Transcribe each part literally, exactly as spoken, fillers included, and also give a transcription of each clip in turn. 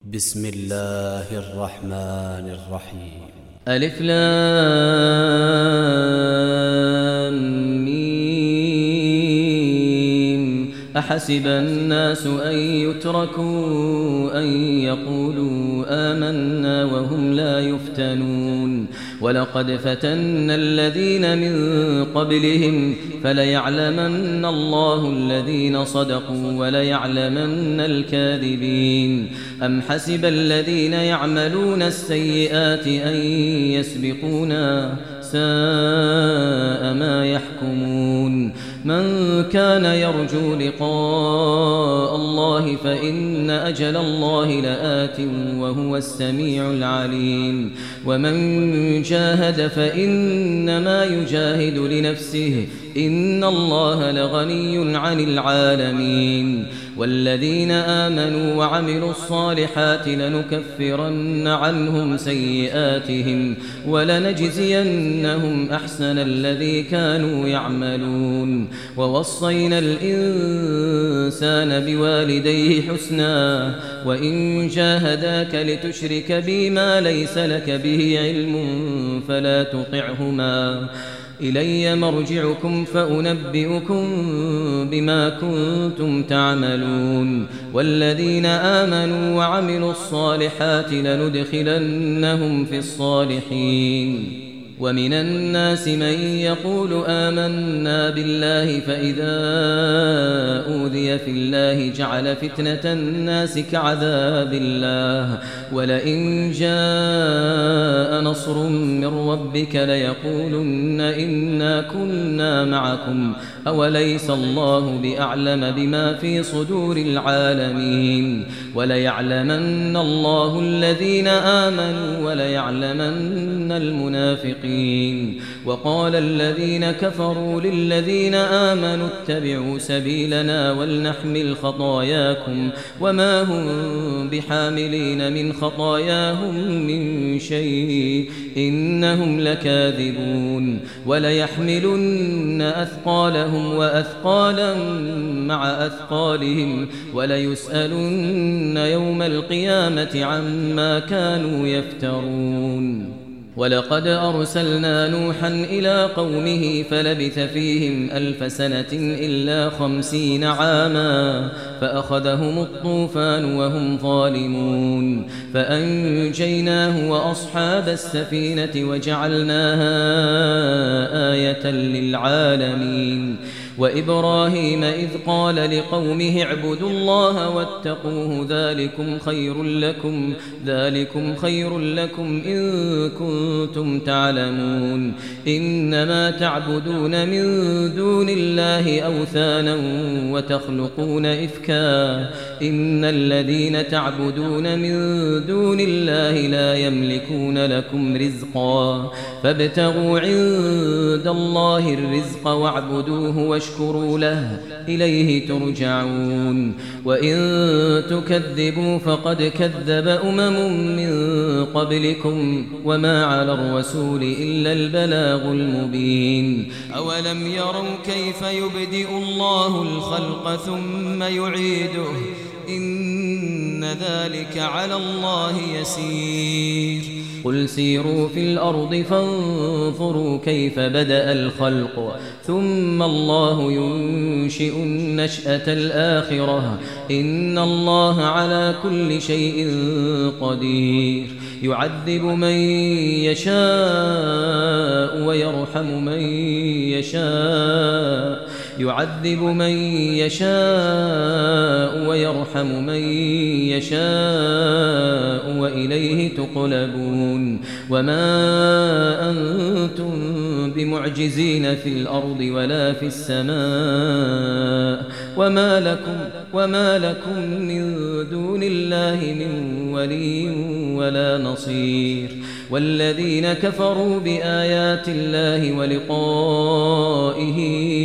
بسم الله الرحمن الرحيم. ألف لام ميم. أحسب الناس أن يتركوا أن يقولوا آمنا وهم لا يفتنون ولقد فتنا الذين من قبلهم فليعلمن الله الذين صدقوا وليعلمن الكاذبين. أم حسب الذين يعملون السيئات أن يسبقونا ساء ما يحكمون. من كان يرجو لقاء الله فإن أجل الله لآت وهو السميع العليم. ومن جاهد فإنما يجاهد لنفسه إن الله لغني عن العالمين. والذين آمنوا وعملوا الصالحات لنكفرن عنهم سيئاتهم ولنجزينهم أحسن الذي كانوا يعملون. ووصينا الإنسان بوالديه حسنا وإن جاهداك لتشرك بي ما ليس لك به علم فلا تطعهما إلي مرجعكم فأنبئكم بما كنتم تعملون. والذين آمنوا وعملوا الصالحات لندخلنهم في الصالحين. ومن الناس من يقول آمنا بالله فإذا أوذي في الله جعل فتنة الناس كعذاب الله ولئن جاء نصر من ربك ليقولن إنا كنا معكم أوليس الله بأعلم بما في صدور العالمين. وليعلمن الله الذين آمنوا وليعلمن المنافقين. وقال الذين كفروا للذين آمنوا اتبعوا سبيلنا ولنحمل خطاياكم وما هم بحاملين من خطاياهم من شيء إنهم لكاذبون. وليحملن أثقالهم وأثقالا مع أثقالهم وليسألن يوم القيامة عما كانوا يفترون. ولقد أرسلنا نوحا إلى قومه فلبث فيهم ألف سنة إلا خمسين عاما فأخذهم الطوفان وهم ظالمون فأنجيناه وأصحاب السفينة وجعلناها آية للعالمين. وإبراهيم إذ قال لقومه اعبدوا الله واتقوه ذلكم خير لكم ذلكم خير لكم إن كنتم تعلمون. إنما تعبدون من دون الله أوثانا وتخلقون إفكا إن الذين تعبدون من دون الله لا يملكون لكم رزقا فابتغوا عند الله الرزق واعبدوه واشكروا له إليه ترجعون. وإن تكذبوا فقد كذب أمم من قبلكم وما على الرسول إلا البلاغ المبين. أولم يروا كيف يبدئ الله الخلق ثم يعيده إن ذلك على الله يسير. قل سيروا في الأرض فانظروا كيف بدأ الخلق ثم الله ينشئ النشأة الآخرة إن الله على كل شيء قدير. يعذب من يشاء ويرحم من يشاء يعذب من يشاء ويرحم من يشاء وإليه تقلبون. وما أنتم بمعجزين في الأرض ولا في السماء وما لكم وما لكم من دون الله من ولي ولا نصير. والذين كفروا بآيات الله ولقائه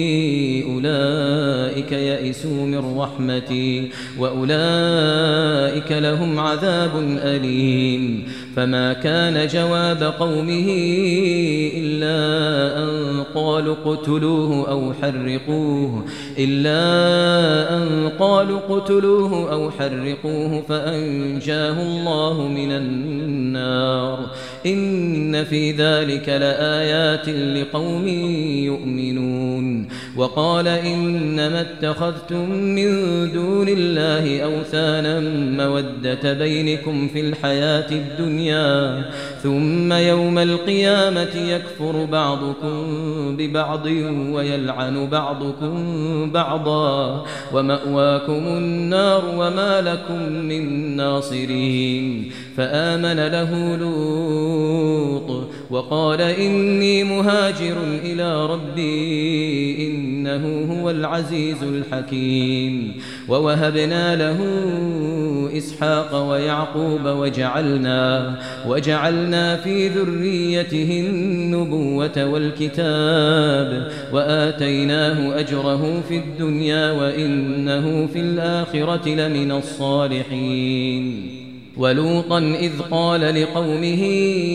أولئك يئسوا من رحمتي وأولئك لهم عذاب أليم. فما كان جواب قومه إلا أن قالوا اقتلوه أو حرقوه إلا أن قالوا اقتلوه أو حرقوه فأنجاه الله من النار إن في ذلك لآيات لقوم يؤمنون وقال إنما اتخذتم من دون الله أوثانا مودة بينكم في الحياة الدنيا ثم يوم القيامة يكفر بعضكم ببعض ويلعن بعضكم بعضا ومأواكم النار وما لكم من ناصرين فآمن له لوط وقال إني مهاجر إلى ربي إنه هو العزيز الحكيم ووهبنا له إسحاق ويعقوب وجعلنا وجعلنا في ذريته النبوة والكتاب وآتيناه أجره في الدنيا وإنه في الآخرة لمن الصالحين ولوطا إذ قال لقومه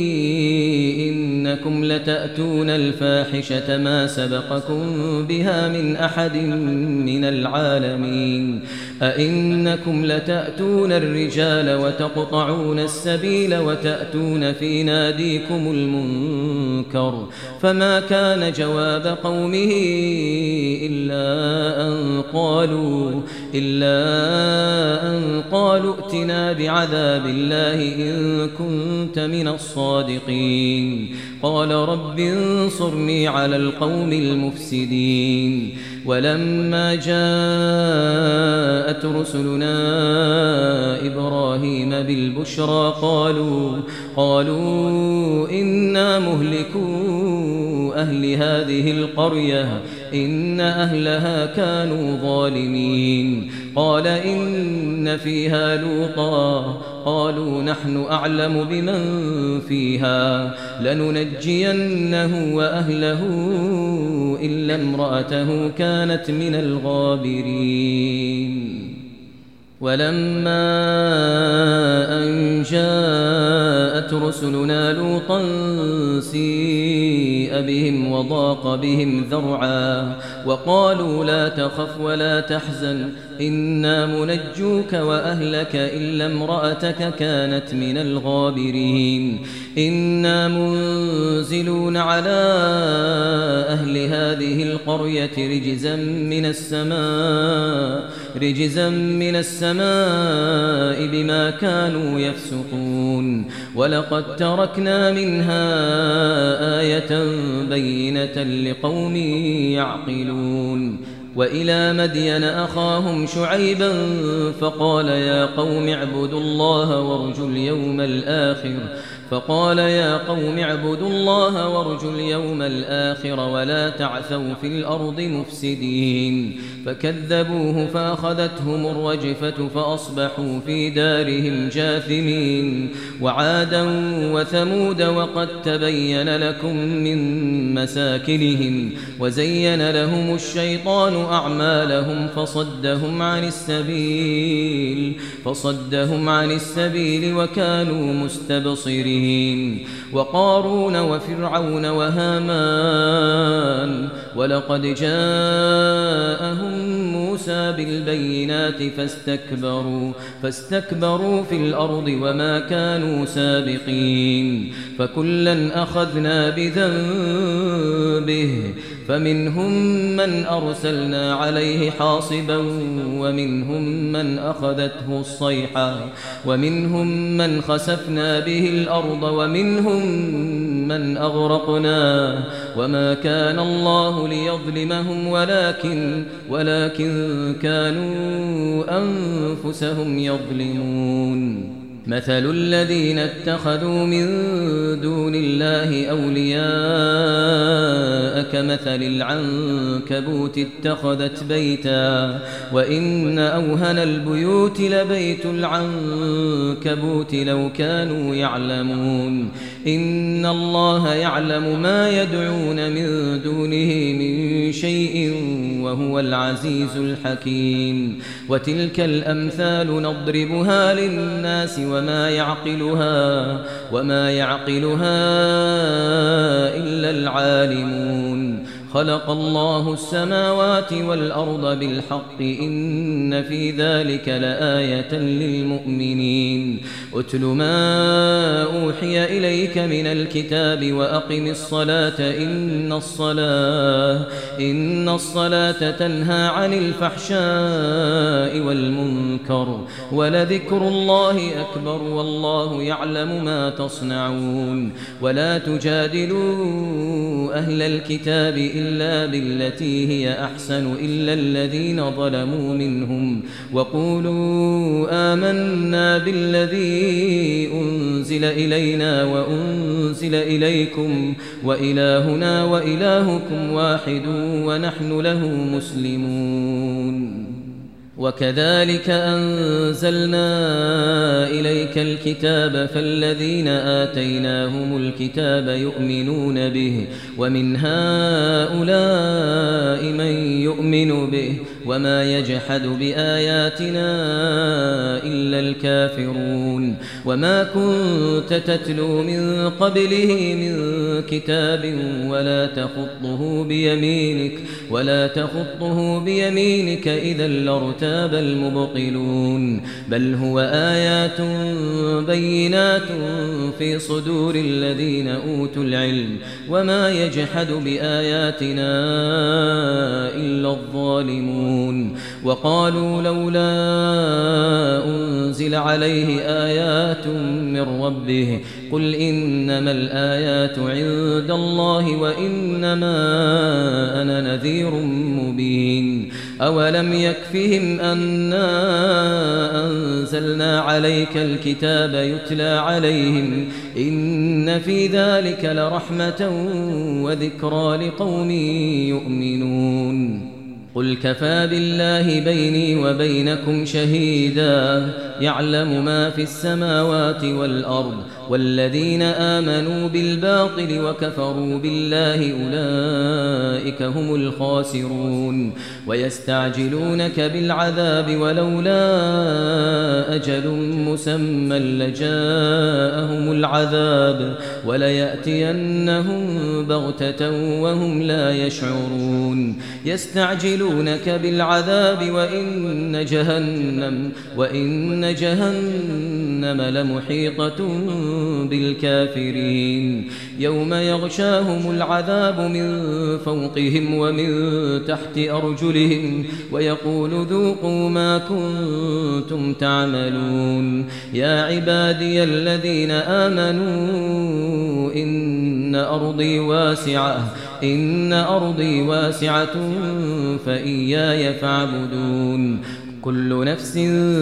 إنكم لتأتون الفاحشة ما سبقكم بها من أحد من العالمين أئنكم لتأتون الرجال وتقطعون السبيل وتأتون في ناديكم المنكر فما كان جواب قومه إلا أن قالوا إلا أن قالوا ائتنا بعذاب الله إن كنت من الصادقين قال رب انصرني على القوم المفسدين ولما جاءت رسلنا إبراهيم بالبشرى قالوا قالوا إنا مهلكو أهل هذه القرية إن أهلها كانوا ظالمين قال إن فيها لوطا قالوا نحن أعلم بمن فيها لننجينه وأهله إلا امرأته كانت من الغابرين ولما أن جاءت رسلنا لوطا سيء بهم وضاق بهم ذرعا وقالوا لا تخف ولا تحزن إنا منجوك وأهلك إلا امرأتك كانت من الغابرين إنا منزلون على أهل هذه القرية رجزا من السماء رجزا من السماء بما كانوا يفسقون ولقد تركنا منها آية بينة لقوم يعقلون وإلى مدين أخاهم شعيبا فقال يا قوم اعبدوا الله وارجوا اليوم الآخر فقال يا قوم اعبدوا الله وارجوا اليوم الآخر ولا تعثوا في الأرض مفسدين فكذبوه فأخذتهم الرجفة فأصبحوا في دارهم جاثمين وعادا وثمود وقد تبين لكم من مساكنهم وزين لهم الشيطان أعمالهم فصدهم عن السبيل فصدهم عن السبيل وكانوا مستبصرين وقارون وفرعون وهامان ولقد جاءهم موسى بالبينات فاستكبروا فاستكبروا في الأرض وما كانوا سابقين فكلا أخذنا بذنبه فمنهم من أرسلنا عليه حاصبا ومنهم من أخذته الصيحة ومنهم من خسفنا به الأرض ومنهم من أغرقنا وما كان الله ليظلمهم ولكن ولكن كانوا أنفسهم يظلمون مثل الذين اتخذوا من دون الله أولياء كمثل العنكبوت اتخذت بيتا وإن أوهن البيوت لبيت العنكبوت لو كانوا يعلمون إن الله يعلم ما يدعون من دونه من شيء وهو العزيز الحكيم وتلك الأمثال نضربها للناس وما يعقلها وما يعقلها إلا العالمون خلق الله السماوات والأرض بالحق إن في ذلك لآية للمؤمنين أتل ما أوحي إليك من الكتاب وأقم الصلاة إن الصلاة إن الصلاة تنهى عن الفحشاء والمنكر ولذكر الله أكبر والله يعلم ما تصنعون ولا تجادلوا أهل الكتاب إلا بالتي هي أحسن إلا الذين ظلموا منهم وقولوا آمنا بالذي أنزل إلينا وأنزل إليكم وإلهنا وإلهكم واحد ونحن له مسلمون وكذلك أنزلنا إليك الكتاب فالذين آتيناهم الكتاب يؤمنون به ومن هؤلاء من يؤمن به وما يجحد بآياتنا إلا الكافرون وما كنت تتلو من قبله من كتاب ولا تخطه بيمينك ولا تخطه بيمينك إذا لارتاب المبطلون بل هو آيات بينات في صدور الذين أوتوا العلم وما يجحد بآياتنا إلا الظالمون وقالوا لولا أنزل عليه آيات من ربه قل إنما الآيات عند الله وإنما أنا نذير مبين أولم يكفهم أنا أنزلنا عليك الكتاب يتلى عليهم إن في ذلك لرحمة وذكرى لقوم يؤمنون قل كفى بالله بيني وبينكم شهيدا يعلم ما في السماوات والأرض والذين آمنوا بالباطل وكفروا بالله أولئك هم الخاسرون ويستعجلونك بالعذاب ولولا أجل مسمى لجاءهم العذاب وليأتينهم بغتة وهم لا يشعرون يستعجلونك بالعذاب وإن جهنم وإن جهنم لمحيطة بالكافرين يوم يغشاهم العذاب من فوقهم ومن تحت أرجلهم ويقول ذوقوا ما كنتم تعملون يا عبادي الذين آمنوا إن أرضي واسعة إن أرضي واسعة فإياي فاعبدون كل نفس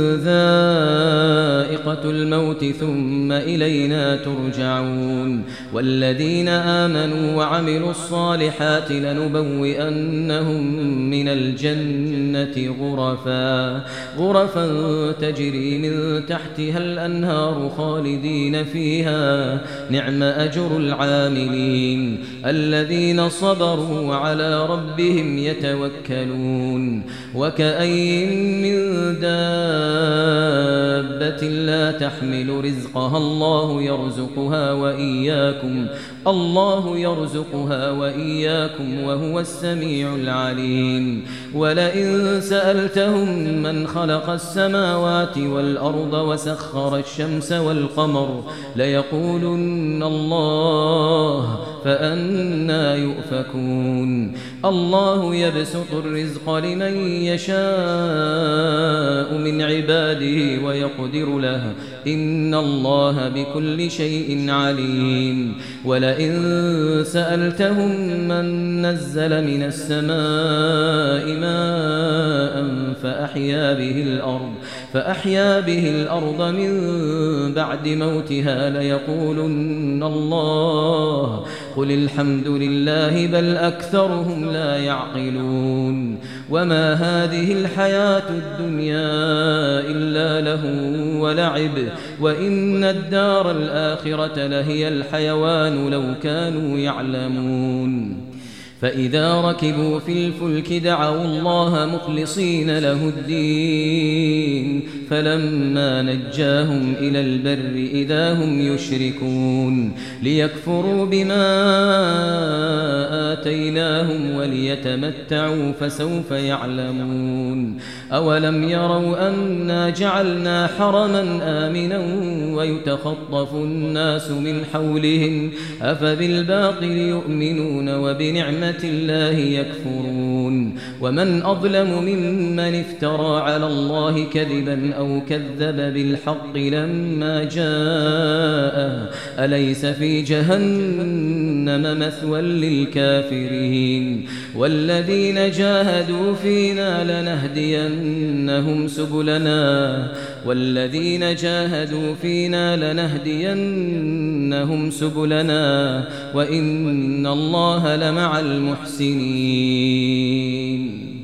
ذائقة الموت ثم إلينا ترجعون والذين آمنوا وعملوا الصالحات لنبوئنهم من الجنة غرفا غرفا تجري من تحتها الأنهار خالدين فيها نعم أجر العاملين الذين صبروا وعلى ربهم يتوكلون وكأين من دابة لا تحمل رزقها الله يرزقها وإياكم الله يرزقها وإياكم وهو السميع العليم ولئن سألتهم من خلق السماوات والأرض وسخر الشمس والقمر ليقولن الله فأنى يؤفكون الله يبسط الرزق لمن يشاء من عباده ويقدر له إن الله بكل شيء عليم ولئن سألتهم من نزل من السماء ماء فأحيا به الأرض فأحيا به الأرض من بعد موتها ليقولن الله قل الحمد لله بل أكثرهم لا يعقلون وما هذه الحياة الدنيا إلا لهو ولعب وإن الدار الآخرة لهي الحيوان لو كانوا يعلمون فإذا ركبوا في الفلك دعوا الله مخلصين له الدين فلما نجاهم إلى البر إذا هم يشركون ليكفروا بما آتيناهم وليتمتعوا فسوف يعلمون أولم يروا أنا جعلنا حرما آمنا ويتخطف الناس من حولهم أفبالباطل يؤمنون وبنعمة الله يكفرون ومن أظلم ممن افترى على الله كذبا أو كذب بالحق لما جاءه أليس في جهنم مثوى للكافرين والذين جاهدوا فينا لنهدينهم سبلنا والذين جاهدوا فينا لنهدينهم سبلنا وإن الله لمع المحسنين